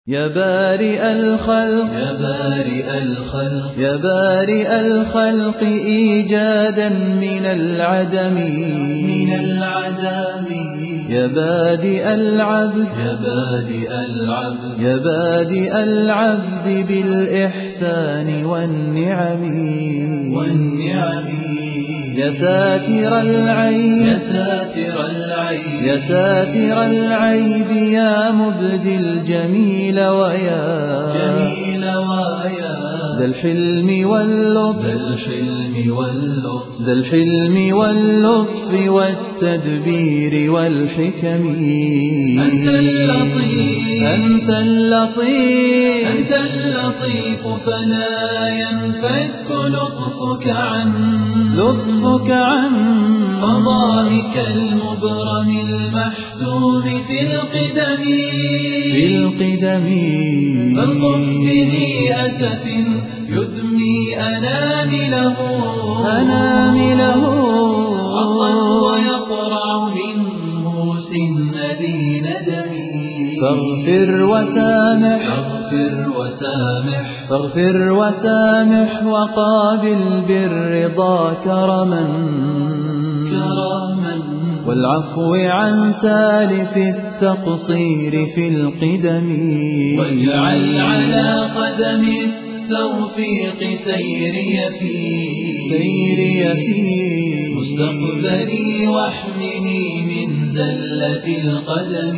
يا بارئ الخلق يا بارئ الخلق يا بارئ الخلق إيجادا من العدم يا بادئ العبد يا بادئ العبد يا بادئ العبد بالإحسان والنعم يا ساتر العيب يا ساتر العيب يا ساتر العيب يا مبدي الجميل ويا ذا الحلم واللطف ذا الحلم واللطف والتدبير والحكم أنت اللطيف أنت اللطيف أنت اللطيف فلا ينفك لطفك عن قضائك المبرم المحتوم في القدم فالطف به أسف يدمي أنامله عطا ويقرع منه سن ذي ندم فاغفر وسامح وقابل بالرضا كرما والعفو عن سالف التقصير في القدم واجعل على قدم التوفيق سيري في مستقبلي واحمني من زلة القدم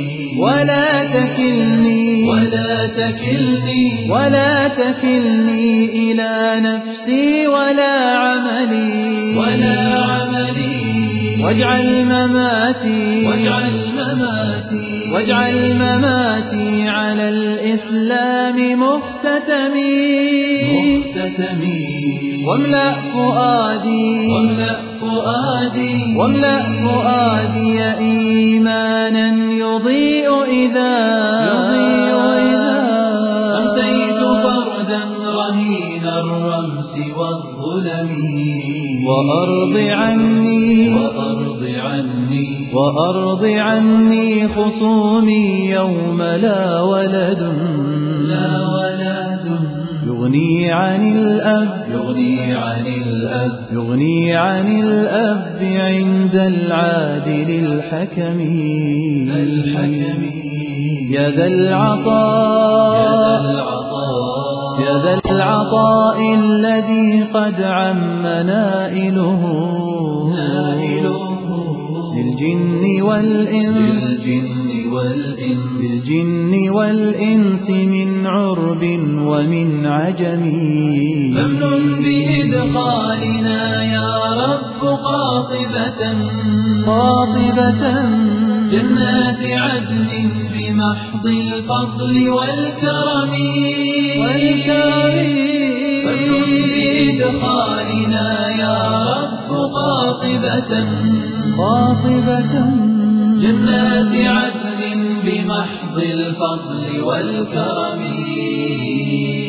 ولا تكلني إلى نفسي ولا عملي واجعل مماتي على الإسلام مختتمي واملأ فؤادي إيمانا يضيء إذا أمسيت فردا رهين الرمس والظلم وأرض عني خصومي يوم لا ولد يغني عن الأب عند العادل الحكم يا ذا العطاء الذي قد عم نائله للجن والإنس من عرب ومن عجم فامنن بإدخالنا يا رب قاطبة جنات عدن بمحض الفضل والكرم فامنن بإدخالنا يا رب قاطبة جنات عدن بمحض الفضل والكرم